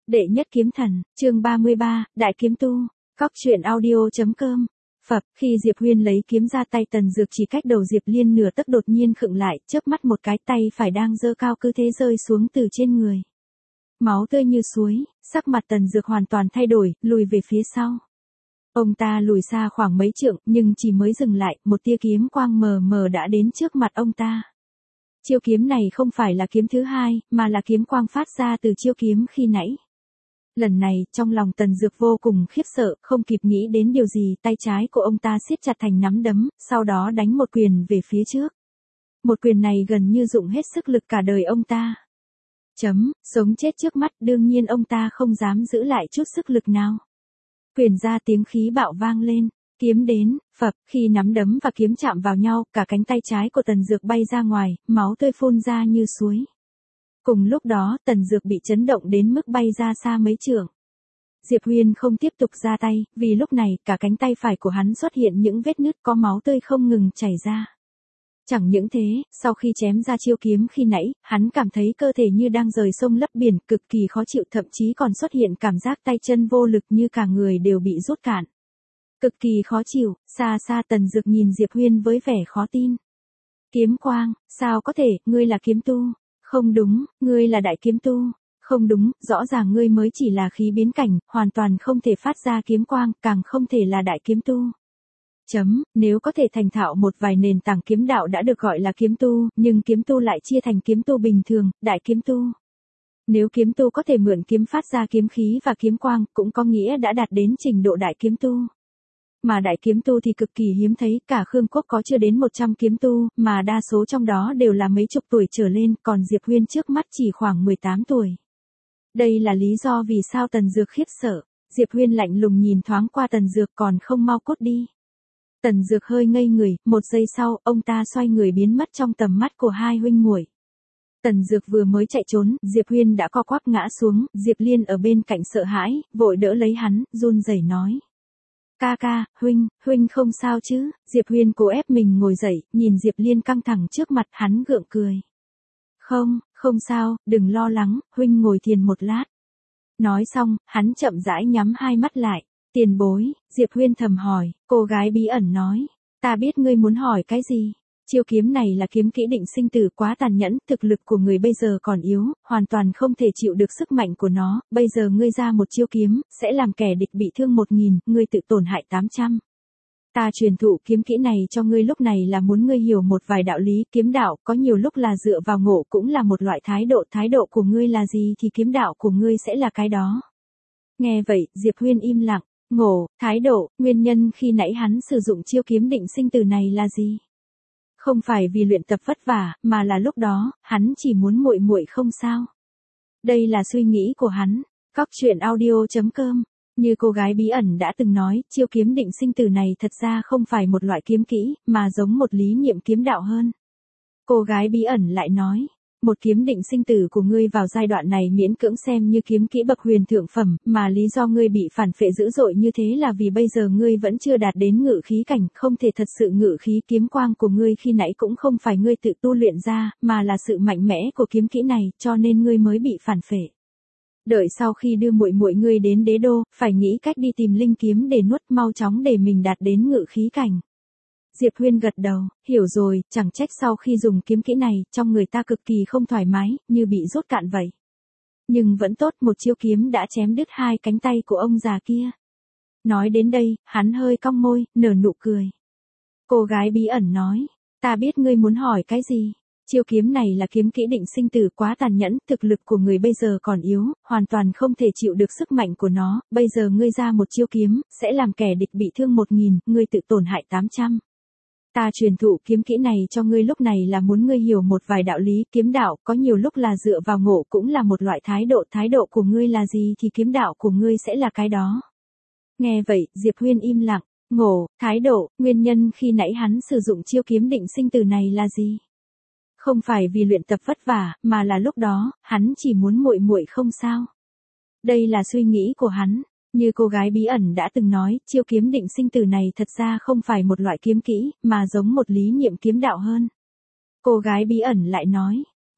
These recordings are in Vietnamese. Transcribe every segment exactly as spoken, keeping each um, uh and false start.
Đệ nhất kiếm thần, chương ba mươi ba, Đại kiếm tu, Cóc truyện audio.com. Phập, khi Diệp Huyên lấy kiếm ra tay Tần Dược chỉ cách đầu Diệp Liên nửa tấc đột nhiên khựng lại, chớp mắt một cái tay phải đang giơ cao cứ thế rơi xuống từ trên người. Máu tươi như suối, sắc mặt Tần Dược hoàn toàn thay đổi, lùi về phía sau. Ông ta lùi xa khoảng mấy trượng, nhưng chỉ mới dừng lại, một tia kiếm quang mờ mờ đã đến trước mặt ông ta. Chiêu kiếm này không phải là kiếm thứ hai, mà là kiếm quang phát ra từ chiêu kiếm khi nãy. Lần này, trong lòng Tần Dược vô cùng khiếp sợ, không kịp nghĩ đến điều gì, tay trái của ông ta siết chặt thành nắm đấm, sau đó đánh một quyền về phía trước. Một quyền này gần như dụng hết sức lực cả đời ông ta. Chấm, sống chết trước mắt, đương nhiên ông ta không dám giữ lại chút sức lực nào. Quyền ra tiếng khí bạo vang lên, kiếm đến, phập, khi nắm đấm và kiếm chạm vào nhau, cả cánh tay trái của Tần Dược bay ra ngoài, máu tươi phun ra như suối. Cùng lúc đó, Tần Dược bị chấn động đến mức bay ra xa mấy trượng. Diệp Huyên không tiếp tục ra tay, vì lúc này, cả cánh tay phải của hắn xuất hiện những vết nứt có máu tươi không ngừng chảy ra. Chẳng những thế, sau khi chém ra chiêu kiếm khi nãy, hắn cảm thấy cơ thể như đang rời sông lấp biển, cực kỳ khó chịu, thậm chí còn xuất hiện cảm giác tay chân vô lực như cả người đều bị rút cạn. Cực kỳ khó chịu, xa xa Tần Dược nhìn Diệp Huyên với vẻ khó tin. Kiếm quang, sao có thể, ngươi là kiếm tu? Không đúng, ngươi là đại kiếm tu. Không đúng, rõ ràng ngươi mới chỉ là khí biến cảnh, hoàn toàn không thể phát ra kiếm quang, càng không thể là đại kiếm tu. Chấm, nếu có thể thành thạo một vài nền tảng kiếm đạo đã được gọi là kiếm tu, nhưng kiếm tu lại chia thành kiếm tu bình thường, đại kiếm tu. Nếu kiếm tu có thể mượn kiếm phát ra kiếm khí và kiếm quang, cũng có nghĩa đã đạt đến trình độ đại kiếm tu. Mà đại kiếm tu thì cực kỳ hiếm thấy, cả Khương Quốc có chưa đến một trăm kiếm tu, mà đa số trong đó đều là mấy chục tuổi trở lên, còn Diệp Huyên trước mắt chỉ khoảng mười tám tuổi. Đây là lý do vì sao Tần Dược khiếp sợ. Diệp Huyên lạnh lùng nhìn thoáng qua Tần Dược còn không mau cút đi. Tần Dược hơi ngây người, một giây sau, ông ta xoay người biến mất trong tầm mắt của hai huynh muội. Tần Dược vừa mới chạy trốn, Diệp Huyên đã co quắp ngã xuống, Diệp Liên ở bên cạnh sợ hãi, vội đỡ lấy hắn, run rẩy nói. Ca ca, huynh, huynh không sao chứ? Diệp Huyên cố ép mình ngồi dậy, nhìn Diệp Liên căng thẳng trước mặt, hắn gượng cười. Không, không sao, đừng lo lắng, huynh ngồi thiền một lát. Nói xong, hắn chậm rãi nhắm hai mắt lại. Tiền bối, Diệp Huyên thầm hỏi, cô gái bí ẩn nói. Ta biết ngươi muốn hỏi cái gì? Chiêu kiếm này là kiếm kỹ định sinh tử quá tàn nhẫn, thực lực của người bây giờ còn yếu, hoàn toàn không thể chịu được sức mạnh của nó, bây giờ ngươi ra một chiêu kiếm, sẽ làm kẻ địch bị thương một nghìn, ngươi tự tổn hại tám trăm. Ta truyền thụ kiếm kỹ này cho ngươi lúc này là muốn ngươi hiểu một vài đạo lý, kiếm đạo có nhiều lúc là dựa vào ngộ cũng là một loại thái độ, thái độ của ngươi là gì thì kiếm đạo của ngươi sẽ là cái đó. Nghe vậy, Diệp Huyên im lặng, ngộ, thái độ, nguyên nhân khi nãy hắn sử dụng chiêu kiếm định sinh tử này là gì? Không phải vì luyện tập vất vả, mà là lúc đó, hắn chỉ muốn muội muội không sao. Đây là suy nghĩ của hắn. Cóc truyện audio.com. Như cô gái bí ẩn đã từng nói, chiêu kiếm định sinh tử này thật ra không phải một loại kiếm kỹ, mà giống một lý niệm kiếm đạo hơn. Cô gái bí ẩn lại nói, một kiếm định sinh tử của ngươi vào giai đoạn này miễn cưỡng xem như kiếm kỹ bậc huyền thượng phẩm, mà lý do ngươi bị phản phệ dữ dội như thế là vì bây giờ ngươi vẫn chưa đạt đến ngự khí cảnh, không thể thật sự ngự khí. Kiếm quang của ngươi khi nãy cũng không phải ngươi tự tu luyện ra, mà là sự mạnh mẽ của kiếm kỹ này, cho nên ngươi mới bị phản phệ. Đợi sau khi đưa muội muội ngươi đến đế đô, phải nghĩ cách đi tìm linh kiếm để nuốt, mau chóng để mình đạt đến ngự khí cảnh. Diệp Huyên gật đầu, hiểu rồi, chẳng trách sau khi dùng kiếm kỹ này, trong người ta cực kỳ không thoải mái, như bị rút cạn vậy. Nhưng vẫn tốt, một chiêu kiếm đã chém đứt hai cánh tay của ông già kia. Nói đến đây, hắn hơi cong môi, nở nụ cười. Cô gái bí ẩn nói, ta biết ngươi muốn hỏi cái gì. Chiêu kiếm này là kiếm kỹ định sinh tử quá tàn nhẫn, thực lực của người bây giờ còn yếu, hoàn toàn không thể chịu được sức mạnh của nó, bây giờ ngươi ra một chiêu kiếm, sẽ làm kẻ địch bị thương một nghìn, ngươi tự tổn hại tám trăm. Ta truyền thụ kiếm kỹ này cho ngươi lúc này là muốn ngươi hiểu một vài đạo lý, kiếm đạo có nhiều lúc là dựa vào ngộ cũng là một loại thái độ, thái độ của ngươi là gì thì kiếm đạo của ngươi sẽ là cái đó. Nghe vậy, Diệp Huyên im lặng, ngộ, thái độ, nguyên nhân khi nãy hắn sử dụng chiêu kiếm định sinh tử này là gì? Không phải vì luyện tập vất vả, mà là lúc đó, hắn chỉ muốn muội muội không sao. Đây là suy nghĩ của hắn. Như cô gái bí ẩn đã từng nói, chiêu kiếm định sinh tử này thật ra không phải một loại kiếm kỹ, mà giống một lý niệm kiếm đạo hơn. Cô gái bí ẩn lại nói,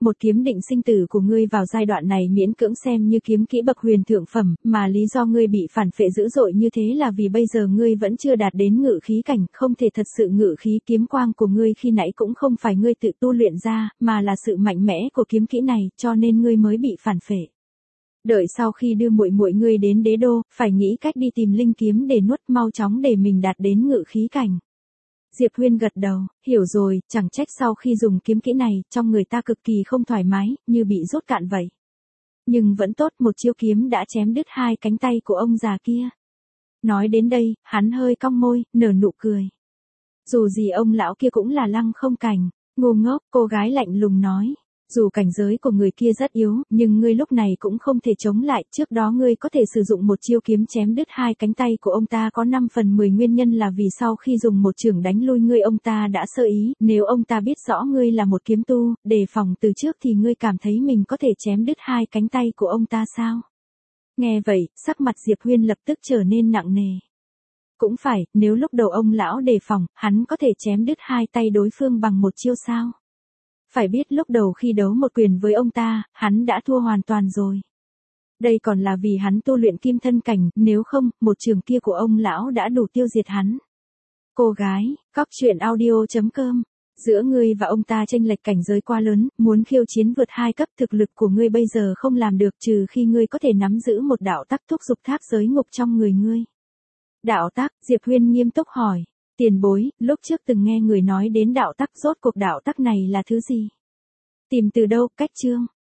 một kiếm định sinh tử của ngươi vào giai đoạn này miễn cưỡng xem như kiếm kỹ bậc huyền thượng phẩm, mà lý do ngươi bị phản phệ dữ dội như thế là vì bây giờ ngươi vẫn chưa đạt đến ngự khí cảnh, không thể thật sự ngự khí. Kiếm quang của ngươi khi nãy cũng không phải ngươi tự tu luyện ra, mà là sự mạnh mẽ của kiếm kỹ này, cho nên ngươi mới bị phản phệ. Đợi sau khi đưa muội muội ngươi đến đế đô, phải nghĩ cách đi tìm linh kiếm để nuốt, mau chóng để mình đạt đến ngự khí cảnh. Diệp Huyên gật đầu, hiểu rồi, chẳng trách sau khi dùng kiếm kỹ này, trong người ta cực kỳ không thoải mái, như bị rút cạn vậy. Nhưng vẫn tốt, một chiêu kiếm đã chém đứt hai cánh tay của ông già kia. Nói đến đây, hắn hơi cong môi, nở nụ cười. Dù gì ông lão kia cũng là Lăng Không Cảnh. Ngu ngốc, cô gái lạnh lùng nói. Dù cảnh giới của người kia rất yếu, nhưng ngươi lúc này cũng không thể chống lại, trước đó ngươi có thể sử dụng một chiêu kiếm chém đứt hai cánh tay của ông ta có năm phần mười nguyên nhân là vì sau khi dùng một chưởng đánh lui ngươi ông ta đã sơ ý, nếu ông ta biết rõ ngươi là một kiếm tu, đề phòng từ trước thì ngươi cảm thấy mình có thể chém đứt hai cánh tay của ông ta sao? Nghe vậy, sắc mặt Diệp Huyên lập tức trở nên nặng nề. Cũng phải, nếu lúc đầu ông lão đề phòng, hắn có thể chém đứt hai tay đối phương bằng một chiêu sao? Phải biết lúc đầu khi đấu một quyền với ông ta, hắn đã thua hoàn toàn rồi. Đây còn là vì hắn tu luyện kim thân cảnh, nếu không, một trường kia của ông lão đã đủ tiêu diệt hắn. Cô gái, Cóc Truyện Audio chấm com. Giữa ngươi và ông ta chênh lệch cảnh giới quá lớn, muốn khiêu chiến vượt hai cấp thực lực của ngươi bây giờ không làm được trừ khi ngươi có thể nắm giữ một đạo tắc thúc dục tháp giới ngục trong người ngươi. Đạo tắc, Diệp Huyên nghiêm túc hỏi. Tiền bối, lúc trước từng nghe người nói đến đạo tắc, rốt cuộc đạo tắc này là thứ gì? Tìm từ đâu, cách chương?